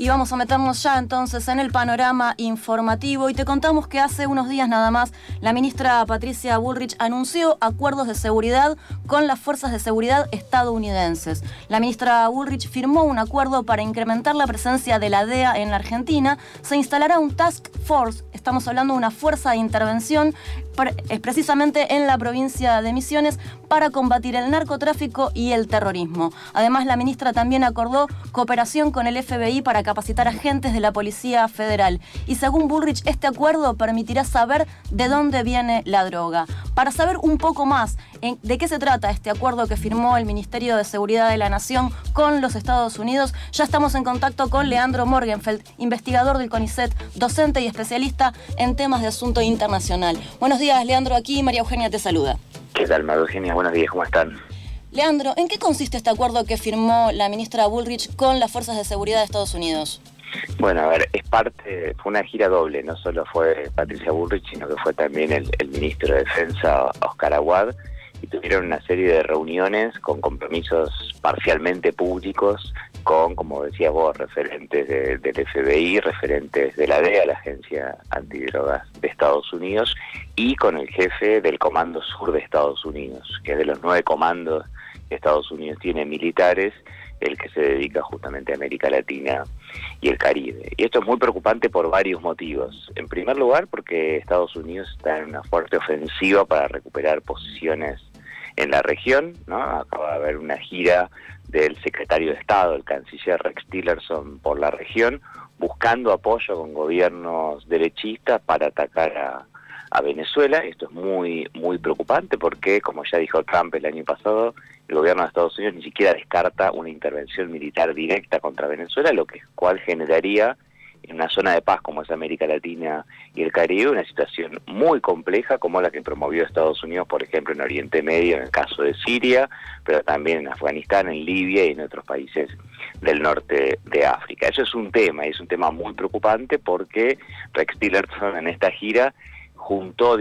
vamos a meternos ya entonces en el panorama informativo y te contamos que hace unos días nada más la ministra Patricia Bullrich anunció acuerdos de seguridad con las fuerzas de seguridad estadounidenses. La ministra Bullrich firmó un acuerdo para incrementar la presencia de la DEA en la Argentina. Se instalará un task force, estamos hablando de una fuerza de intervención precisamente en la provincia de Misiones para combatir el narcotráfico y el terrorismo. Además, la ministra también acordó cooperación con el FBI para capacitar agentes de la Policía Federal. Y según Bullrich, este acuerdo permitirá saber de dónde viene la droga. Para saber un poco más de qué se trata este acuerdo que firmó el Ministerio de Seguridad de la Nación con los Estados Unidos, ya estamos en contacto con Leandro Morgenfeld, investigador del CONICET, docente y especialista en temas de asunto internacional. Buenos días, Leandro, aquí María Eugenia te saluda. ¿Qué tal, María Eugenia? Buenos días, ¿cómo están? Leandro, ¿en qué consiste este acuerdo que firmó la ministra Bullrich con las fuerzas de seguridad de Estados Unidos? Bueno, a ver, fue una gira doble, no solo fue Patricia Bullrich, sino que fue también el ministro de Defensa, Oscar Aguad, y tuvieron una serie de reuniones con compromisos parcialmente públicos con, como decías vos, referentes del FBI, referentes de la DEA, la Agencia Antidrogas de Estados Unidos, y con el jefe del Comando Sur de Estados Unidos, que es de los 9 comandos que Estados Unidos tiene militares, el que se dedica justamente a América Latina y el Caribe. Y esto es muy preocupante por varios motivos. En primer lugar, porque Estados Unidos está en una fuerte ofensiva para recuperar posiciones en la región, ¿no? Acaba de haber una gira del secretario de Estado, el canciller Rex Tillerson, por la región, buscando apoyo con gobiernos derechistas para atacar a Venezuela. Esto es muy, muy preocupante porque, como ya dijo Trump el año pasado, el gobierno de Estados Unidos ni siquiera descarta una intervención militar directa contra Venezuela, lo cual generaría en una zona de paz como es América Latina y el Caribe una situación muy compleja como la que promovió Estados Unidos, por ejemplo, en Oriente Medio, en el caso de Siria, pero también en Afganistán, en Libia y en otros países del norte de África. Eso es un tema, y es un tema muy preocupante porque Rex Tillerson en esta gira juntó,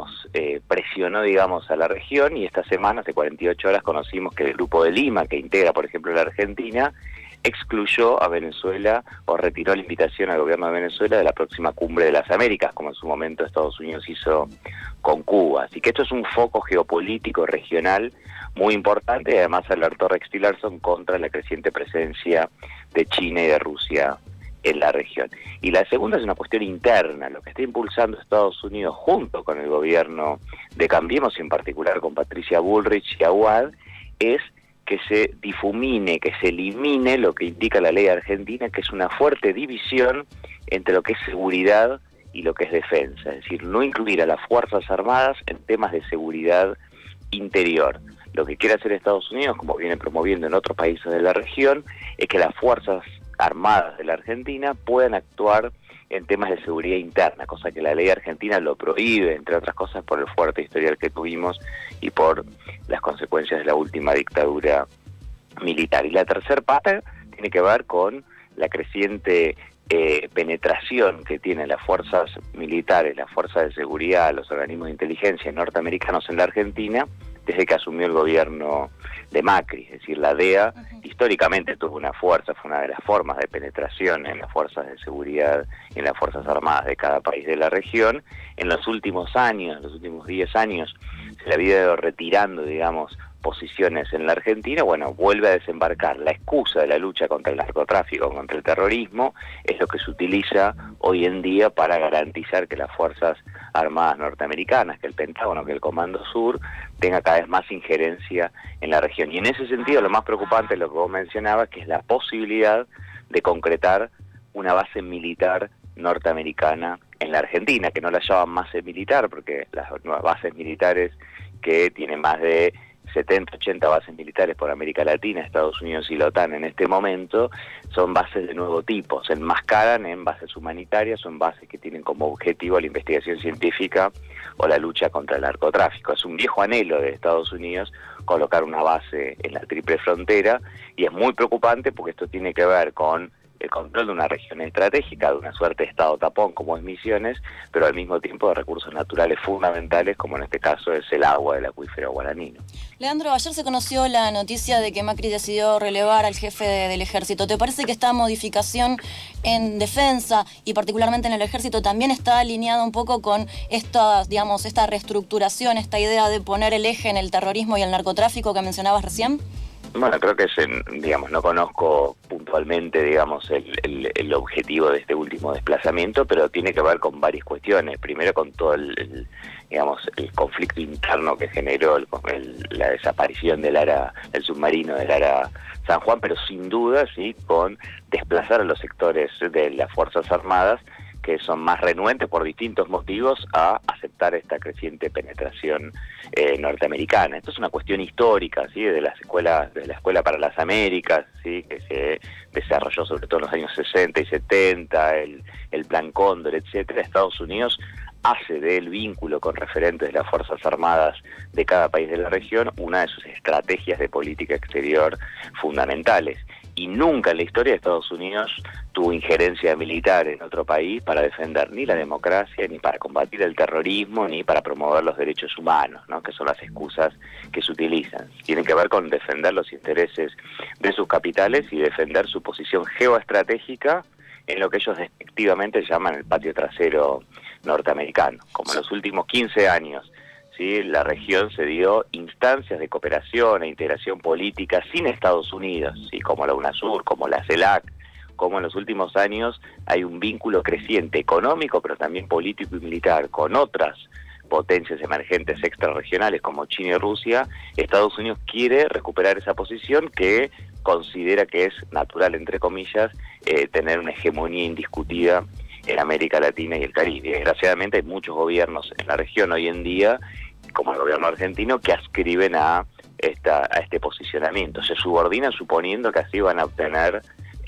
presionó, a la región, y esta semana, hace 48 horas, conocimos que el Grupo de Lima, que integra, por ejemplo, la Argentina, excluyó a Venezuela o retiró la invitación al gobierno de Venezuela de la próxima Cumbre de las Américas, como en su momento Estados Unidos hizo con Cuba. Así que esto es un foco geopolítico regional muy importante, y además alertó Rex Tillerson contra la creciente presencia de China y de Rusia en la región. Y la segunda es una cuestión interna, lo que está impulsando Estados Unidos junto con el gobierno de Cambiemos, y en particular con Patricia Bullrich y Aguad, es que se difumine, que se elimine lo que indica la ley argentina, que es una fuerte división entre lo que es seguridad y lo que es defensa. Es decir, no incluir a las Fuerzas Armadas en temas de seguridad interior. Lo que quiere hacer Estados Unidos, como viene promoviendo en otros países de la región, es que las Fuerzas Armadas de la Argentina puedan actuar en temas de seguridad interna, cosa que la ley argentina lo prohíbe, entre otras cosas por el fuerte historial que tuvimos y por las consecuencias de la última dictadura militar. Y la tercera parte tiene que ver con la creciente penetración que tienen las fuerzas militares, las fuerzas de seguridad, los organismos de inteligencia norteamericanos en la Argentina desde que asumió el gobierno de Macri. Es decir, la DEA históricamente tuvo una fuerza, fue una de las formas de penetración en las fuerzas de seguridad y en las fuerzas armadas de cada país de la región. En los últimos años, los últimos 10 años, se le había ido retirando, posiciones en la Argentina. Bueno, vuelve a desembarcar. La excusa de la lucha contra el narcotráfico, contra el terrorismo, es lo que se utiliza hoy en día para garantizar que las Fuerzas Armadas norteamericanas, que el Pentágono, que el Comando Sur, tenga cada vez más injerencia en la región. Y en ese sentido, lo más preocupante es lo que vos mencionabas, que es la posibilidad de concretar una base militar norteamericana en la Argentina, que no la llaman base militar, porque las nuevas bases militares que tienen más de 70, 80 bases militares por América Latina, Estados Unidos y la OTAN en este momento, son bases de nuevo tipo, se enmascaran en bases humanitarias o en bases que tienen como objetivo la investigación científica o la lucha contra el narcotráfico. Es un viejo anhelo de Estados Unidos colocar una base en la Triple Frontera, y es muy preocupante porque esto tiene que ver con el control de una región estratégica, de una suerte de estado tapón como es Misiones, pero al mismo tiempo de recursos naturales fundamentales, como en este caso es el agua del acuífero guaranino. Leandro, ayer se conoció la noticia de que Macri decidió relevar al jefe del ejército. ¿Te parece que esta modificación en defensa y particularmente en el ejército también está alineada un poco con esta reestructuración, esta idea de poner el eje en el terrorismo y el narcotráfico que mencionabas recién? Bueno, creo que no conozco puntualmente, el objetivo de este último desplazamiento, pero tiene que ver con varias cuestiones. Primero, con todo el conflicto interno que generó la desaparición del submarino del Ara San Juan, pero sin duda, sí, con desplazar a los sectores de las Fuerzas Armadas, que son más renuentes por distintos motivos a aceptar esta creciente penetración norteamericana. Esto es una cuestión histórica, ¿sí? de la Escuela para las Américas, ¿sí? que se desarrolló sobre todo en los años 60 y 70, el Plan Cóndor, etcétera. Estados Unidos hace del vínculo con referentes de las Fuerzas Armadas de cada país de la región una de sus estrategias de política exterior fundamentales. Y nunca en la historia de Estados Unidos tuvo injerencia militar en otro país para defender ni la democracia, ni para combatir el terrorismo, ni para promover los derechos humanos, ¿no? Que son las excusas que se utilizan. Tienen que ver con defender los intereses de sus capitales y defender su posición geoestratégica en lo que ellos despectivamente llaman el patio trasero norteamericano. Como en los últimos 15 años, ¿sí? La región se dio instancias de cooperación e integración política sin Estados Unidos, ¿sí? Como la UNASUR, como la CELAC, como en los últimos años hay un vínculo creciente económico, pero también político y militar con otras potencias emergentes extrarregionales como China y Rusia. Estados Unidos quiere recuperar esa posición que considera que es natural, entre comillas, tener una hegemonía indiscutida en América Latina y el Caribe. Desgraciadamente hay muchos gobiernos en la región hoy en día, como el gobierno argentino, que adscriben a este posicionamiento. Se subordinan suponiendo que así van a obtener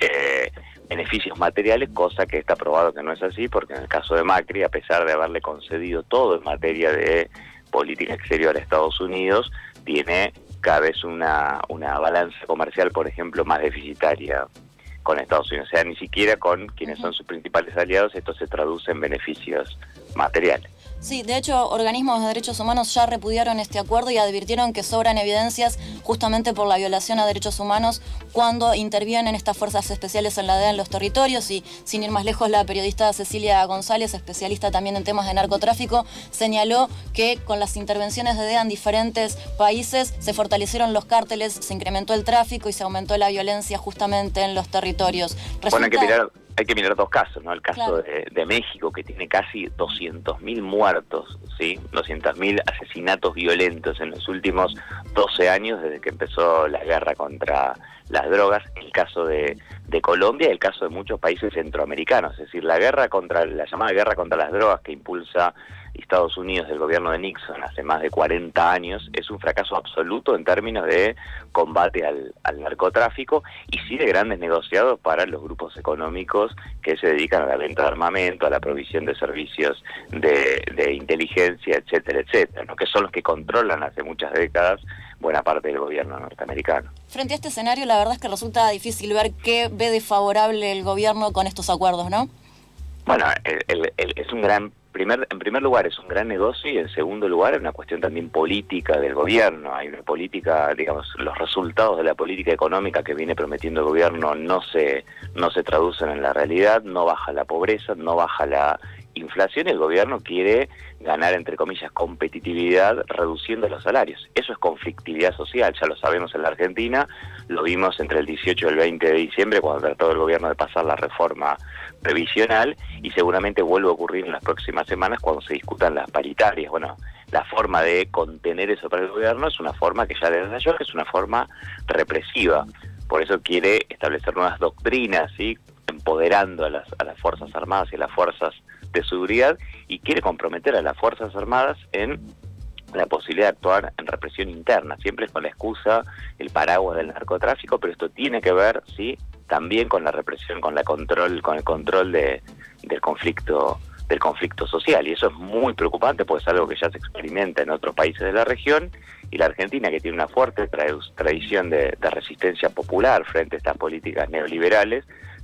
beneficios materiales, cosa que está probado que no es así, porque en el caso de Macri, a pesar de haberle concedido todo en materia de política exterior a Estados Unidos, tiene cada vez una balanza comercial, por ejemplo, más deficitaria con Estados Unidos. O sea, ni siquiera con quienes son sus principales aliados esto se traduce en beneficios materiales. Sí, de hecho, organismos de derechos humanos ya repudiaron este acuerdo y advirtieron que sobran evidencias justamente por la violación a derechos humanos cuando intervienen estas fuerzas especiales en la DEA en los territorios. Y sin ir más lejos, la periodista Cecilia González, especialista también en temas de narcotráfico, señaló que con las intervenciones de DEA en diferentes países se fortalecieron los cárteles, se incrementó el tráfico y se aumentó la violencia justamente en los territorios. Bueno, hay que mirar dos casos, ¿no? El caso de México, que tiene casi 200.000 muertos, ¿sí? 200.000 asesinatos violentos en los últimos 12 años desde que empezó la guerra contra las drogas. El caso de Colombia y el caso de muchos países centroamericanos. Es decir, la llamada guerra contra las drogas que impulsa Estados Unidos del gobierno de Nixon hace más de 40 años es un fracaso absoluto en términos de combate al narcotráfico y sí de grandes negociados para los grupos económicos que se dedican a la venta de armamento, a la provisión de servicios de inteligencia, etcétera, etcétera, ¿no? Que son los que controlan hace muchas décadas buena parte del gobierno norteamericano. Frente a este escenario, la verdad es que resulta difícil ver qué ve de favorable el gobierno con estos acuerdos, ¿no? Bueno, es un gran... En primer lugar es un gran negocio y en segundo lugar es una cuestión también política del gobierno. Hay una política, los resultados de la política económica que viene prometiendo el gobierno no se traducen en la realidad, no baja la pobreza, no baja la inflación y el gobierno quiere ganar, entre comillas, competitividad reduciendo los salarios. Eso es conflictividad social, ya lo sabemos en la Argentina, lo vimos entre el 18 y el 20 de diciembre cuando trató el gobierno de pasar la reforma previsional y seguramente vuelve a ocurrir en las próximas semanas cuando se discutan las paritarias. Bueno, la forma de contener eso para el gobierno es una forma que ya les yo, que es una forma represiva. Por eso quiere establecer nuevas doctrinas, ¿sí? Empoderando a las Fuerzas Armadas y a las fuerzas de seguridad y quiere comprometer a las Fuerzas Armadas en la posibilidad de actuar en represión interna, siempre con la excusa, el paraguas del narcotráfico, pero esto tiene que ver, sí, también con la represión, con el control del conflicto social, y eso es muy preocupante porque es algo que ya se experimenta en otros países de la región, y la Argentina, que tiene una fuerte tradición de resistencia popular frente a estas políticas neoliberales,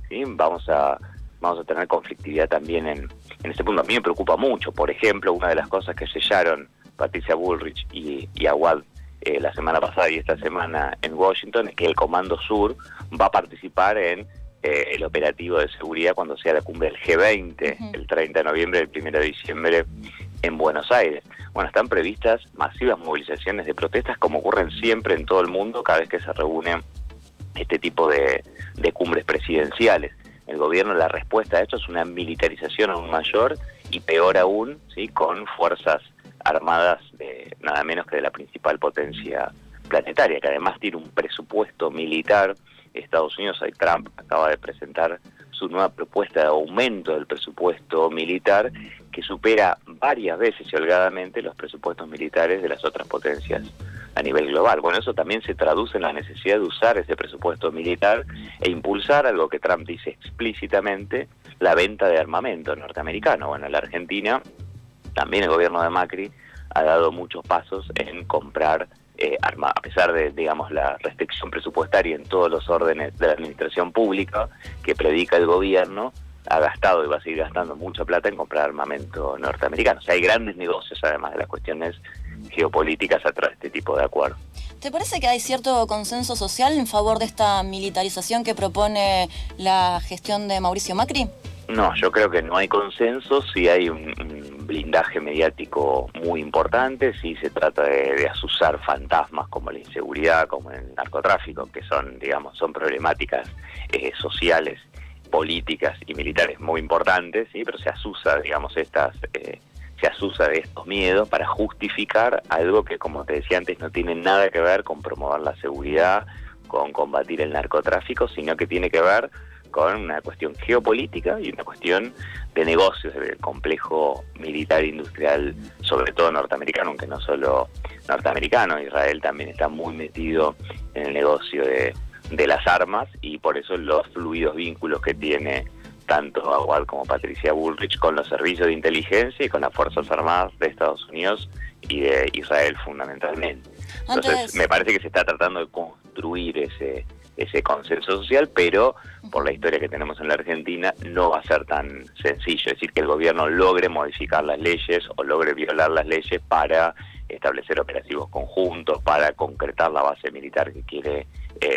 ¿sí? Vamos a tener conflictividad también en este punto. A mí me preocupa mucho, por ejemplo, una de las cosas que sellaron Patricia Bullrich y Awad la semana pasada y esta semana en Washington es que el Comando Sur va a participar en el operativo de seguridad cuando sea la cumbre del G20, el 30 de noviembre, el 1 de diciembre en Buenos Aires. Bueno, están previstas masivas movilizaciones de protestas como ocurren siempre en todo el mundo cada vez que se reúnen este tipo de cumbres presidenciales. El gobierno, la respuesta a esto es una militarización aún mayor y peor aún, ¿sí? Con fuerzas armadas de nada menos que de la principal potencia planetaria, que además tiene un presupuesto militar. Estados Unidos, hoy Trump acaba de presentar su nueva propuesta de aumento del presupuesto militar que supera varias veces y holgadamente los presupuestos militares de las otras potencias a nivel global. Bueno, eso también se traduce en la necesidad de usar ese presupuesto militar e impulsar algo que Trump dice explícitamente, la venta de armamento norteamericano. Bueno, en la Argentina también el gobierno de Macri ha dado muchos pasos en comprar armas, a pesar de, digamos, la restricción presupuestaria en todos los órdenes de la administración pública que predica el gobierno, ha gastado y va a seguir gastando mucha plata en comprar armamento norteamericano. O sea, hay grandes negocios, además de las cuestiones geopolíticas, atrás de este tipo de acuerdos. ¿Te parece que hay cierto consenso social en favor de esta militarización que propone la gestión de Mauricio Macri? No, yo creo que no hay consenso, sí hay un blindaje mediático muy importante, sí se trata de azuzar fantasmas como la inseguridad, como el narcotráfico, que son, digamos, son problemáticas sociales, políticas y militares muy importantes, sí, pero se azuza, digamos, se azuza de estos miedos para justificar algo que, como te decía antes, no tiene nada que ver con promover la seguridad, con combatir el narcotráfico, sino que tiene que ver con una cuestión geopolítica y una cuestión de negocios del complejo militar industrial, sobre todo norteamericano, aunque no solo norteamericano. Israel también está muy metido en el negocio de las armas y por eso los fluidos vínculos que tiene tanto Awad como Patricia Bullrich con los servicios de inteligencia y con las Fuerzas Armadas de Estados Unidos y de Israel fundamentalmente. Entonces me parece que se está tratando de construir ese consenso social, pero por la historia que tenemos en la Argentina no va a ser tan sencillo, es decir, que el gobierno logre modificar las leyes o logre violar las leyes para establecer operativos conjuntos, para concretar la base militar que quiere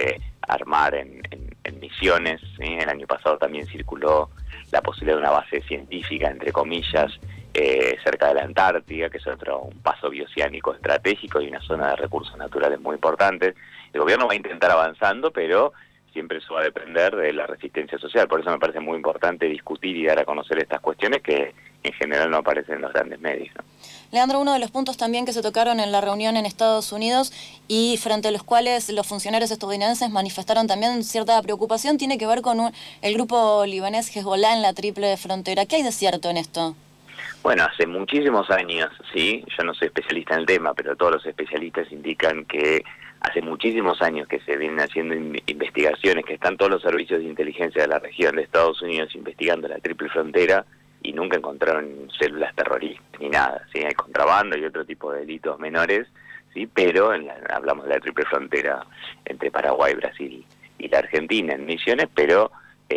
armar en misiones, ¿sí? El año pasado también circuló la posibilidad de una base científica, entre comillas, cerca de la Antártida, que es un paso bioceánico estratégico y una zona de recursos naturales muy importantes. El gobierno va a intentar avanzando, pero siempre eso va a depender de la resistencia social. Por eso me parece muy importante discutir y dar a conocer estas cuestiones que en general no aparecen en los grandes medios, ¿no? Leandro, uno de los puntos también que se tocaron en la reunión en Estados Unidos y frente a los cuales los funcionarios estadounidenses manifestaron también cierta preocupación tiene que ver con el grupo libanés Hezbollah en la triple frontera. ¿Qué hay de cierto en esto? Bueno, hace muchísimos años, sí, yo no soy especialista en el tema, pero todos los especialistas indican que hace muchísimos años que se vienen haciendo investigaciones, que están todos los servicios de inteligencia de la región de Estados Unidos investigando la triple frontera y nunca encontraron células terroristas ni nada, ¿sí? Hay contrabando y otro tipo de delitos menores, sí, pero hablamos de la triple frontera entre Paraguay, Brasil y la Argentina en Misiones, pero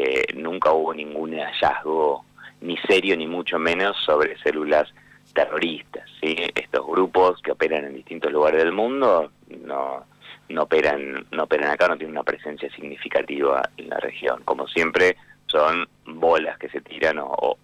nunca hubo ningún hallazgo ni serio ni mucho menos sobre células terroristas, ¿sí? Estos grupos que operan en distintos lugares del mundo no operan acá, no tienen una presencia significativa en la región. Como siempre, son bolas que se tiran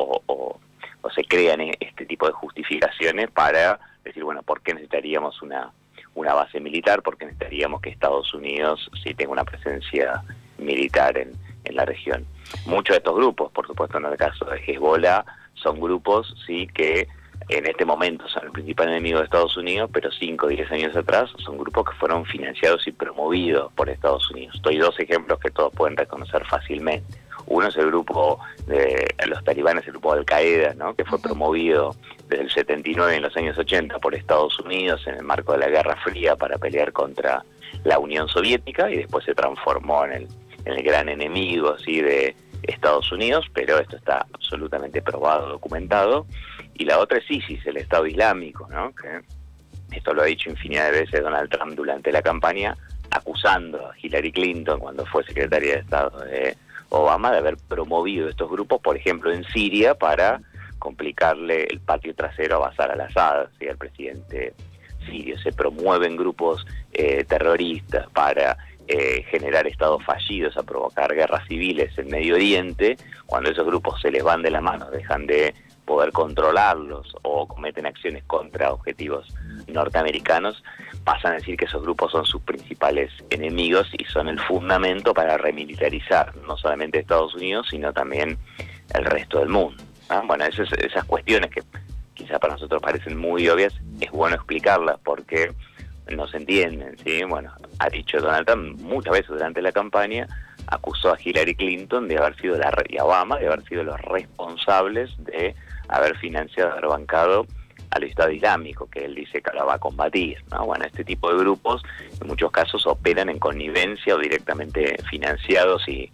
o se crean este tipo de justificaciones para decir, bueno, ¿por qué necesitaríamos una base militar? ¿Por qué necesitaríamos que Estados Unidos sí tenga una presencia militar en la región? Muchos de estos grupos, por supuesto en el caso de Hezbollah, son grupos sí que en este momento son el principal enemigo de Estados Unidos, pero 5 o 10 años atrás son grupos que fueron financiados y promovidos por Estados Unidos. Doy 2 ejemplos que todos pueden reconocer fácilmente. Uno es el grupo de los talibanes, el grupo de Al-Qaeda, ¿no? Que fue promovido desde el 79 en los años 80 por Estados Unidos en el marco de la Guerra Fría para pelear contra la Unión Soviética y después se transformó en el gran enemigo, ¿sí? De Estados Unidos, pero esto está absolutamente probado, documentado. Y la otra es ISIS, el Estado Islámico, ¿no? Que esto lo ha dicho infinidad de veces Donald Trump durante la campaña, acusando a Hillary Clinton cuando fue secretaria de Estado de Obama de haber promovido estos grupos, por ejemplo, en Siria, para complicarle el patio trasero a Bashar al-Assad, ¿sí?, al presidente sirio. Se promueven grupos terroristas para generar estados fallidos, a provocar guerras civiles en Medio Oriente. Cuando esos grupos se les van de la mano, dejan de poder controlarlos o cometen acciones contra objetivos norteamericanos, pasan a decir que esos grupos son sus principales enemigos y son el fundamento para remilitarizar no solamente Estados Unidos, sino también el resto del mundo. Bueno, esas cuestiones que quizás para nosotros parecen muy obvias, es bueno explicarlas porque no se entienden, ¿sí? Bueno, ha dicho Donald Trump muchas veces durante la campaña, acusó a Hillary Clinton de haber sido y a Obama de haber sido los responsables de haber financiado, haber bancado al Estado Islámico, que él dice que lo va a combatir, ¿no? Bueno, este tipo de grupos en muchos casos operan en connivencia o directamente financiados y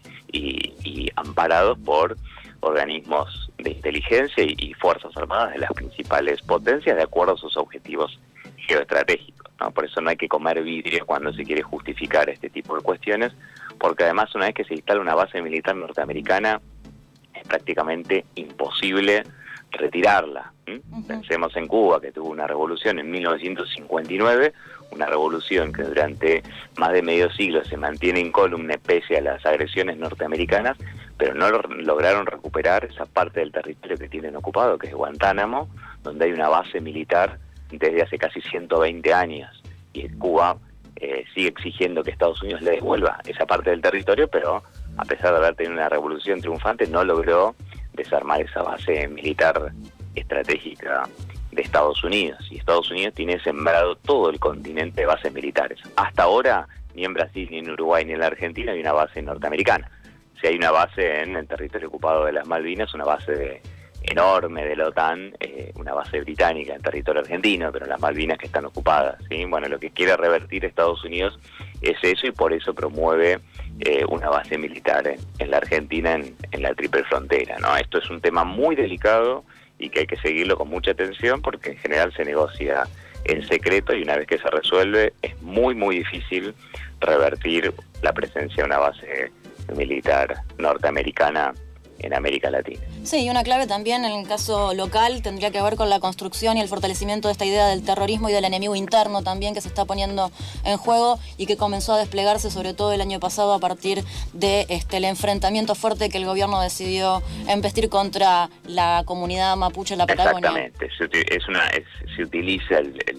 amparados por organismos de inteligencia y fuerzas armadas de las principales potencias de acuerdo a sus objetivos geoestratégicos, ¿no? Por eso no hay que comer vidrio cuando se quiere justificar este tipo de cuestiones, porque además una vez que se instala una base militar norteamericana es prácticamente imposible retirarla. Pensemos en Cuba, que tuvo una revolución en 1959, una revolución que durante más de medio siglo se mantiene incólume pese a las agresiones norteamericanas, pero no lograron recuperar esa parte del territorio que tienen ocupado, que es Guantánamo, donde hay una base militar desde hace casi 120 años, y Cuba sigue exigiendo que Estados Unidos le devuelva esa parte del territorio, pero a pesar de haber tenido una revolución triunfante, no logró desarmar esa base militar estratégica de Estados Unidos, y Estados Unidos tiene sembrado todo el continente de bases militares. Hasta ahora, ni en Brasil, ni en Uruguay, ni en la Argentina hay una base norteamericana. Si hay una base en el territorio ocupado de las Malvinas, una base enorme de la OTAN, una base británica en territorio argentino, pero las Malvinas que están ocupadas, ¿sí? Bueno, lo que quiere revertir Estados Unidos es eso, y por eso promueve una base militar en la Argentina, en la triple frontera, ¿no? Esto es un tema muy delicado y que hay que seguirlo con mucha atención, porque en general se negocia en secreto y una vez que se resuelve es muy muy difícil revertir la presencia de una base militar norteamericana en América Latina. Sí, y una clave también en el caso local tendría que ver con la construcción y el fortalecimiento de esta idea del terrorismo y del enemigo interno también, que se está poniendo en juego y que comenzó a desplegarse sobre todo el año pasado a partir de el enfrentamiento fuerte que el gobierno decidió embestir contra la comunidad mapuche en la Patagonia. Exactamente, se utiliza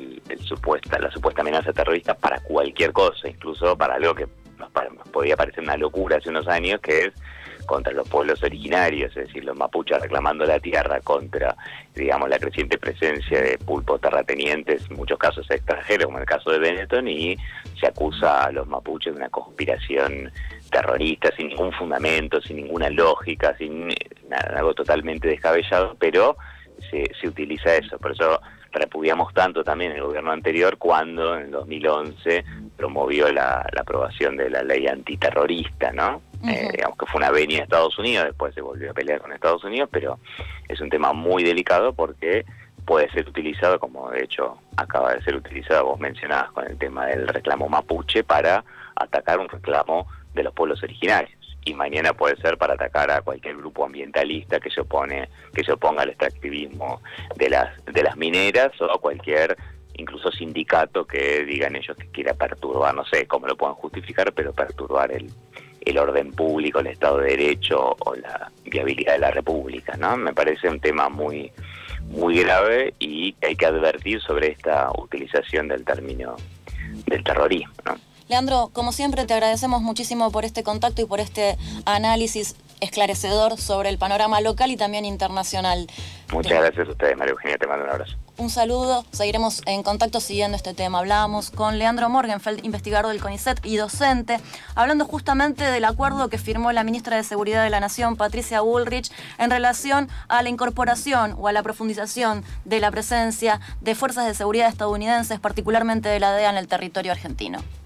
la supuesta amenaza terrorista para cualquier cosa, incluso para algo que nos podía parecer una locura hace unos años, que es contra los pueblos originarios, es decir, los mapuches reclamando la tierra contra, digamos, la creciente presencia de pulpos terratenientes, en muchos casos extranjeros, como en el caso de Benetton, y se acusa a los mapuches de una conspiración terrorista sin ningún fundamento, sin ninguna lógica, sin algo totalmente descabellado, pero se utiliza eso. Por eso repudiamos tanto también el gobierno anterior cuando en 2011 promovió la aprobación de la ley antiterrorista, ¿no? Digamos que fue una venia de Estados Unidos, después se volvió a pelear con Estados Unidos, pero es un tema muy delicado porque puede ser utilizado, como de hecho acaba de ser utilizado, vos mencionabas con el tema del reclamo mapuche, para atacar un reclamo de los pueblos originarios. Y mañana puede ser para atacar a cualquier grupo ambientalista que se oponga al extractivismo de las mineras, o a cualquier incluso sindicato que digan ellos que quiera perturbar, no sé cómo lo puedan justificar, pero perturbar el orden público, el Estado de Derecho o la viabilidad de la República, ¿no? Me parece un tema muy muy grave y que hay que advertir sobre esta utilización del término del terrorismo, ¿no? Leandro, como siempre te agradecemos muchísimo por este contacto y por este análisis esclarecedor sobre el panorama local y también internacional. Muchas gracias a ustedes, María Eugenia, te mando un abrazo. Un saludo, seguiremos en contacto siguiendo este tema. Hablábamos con Leandro Morgenfeld, investigador del CONICET y docente, hablando justamente del acuerdo que firmó la ministra de Seguridad de la Nación, Patricia Bullrich, en relación a la incorporación o a la profundización de la presencia de fuerzas de seguridad estadounidenses, particularmente de la DEA, en el territorio argentino.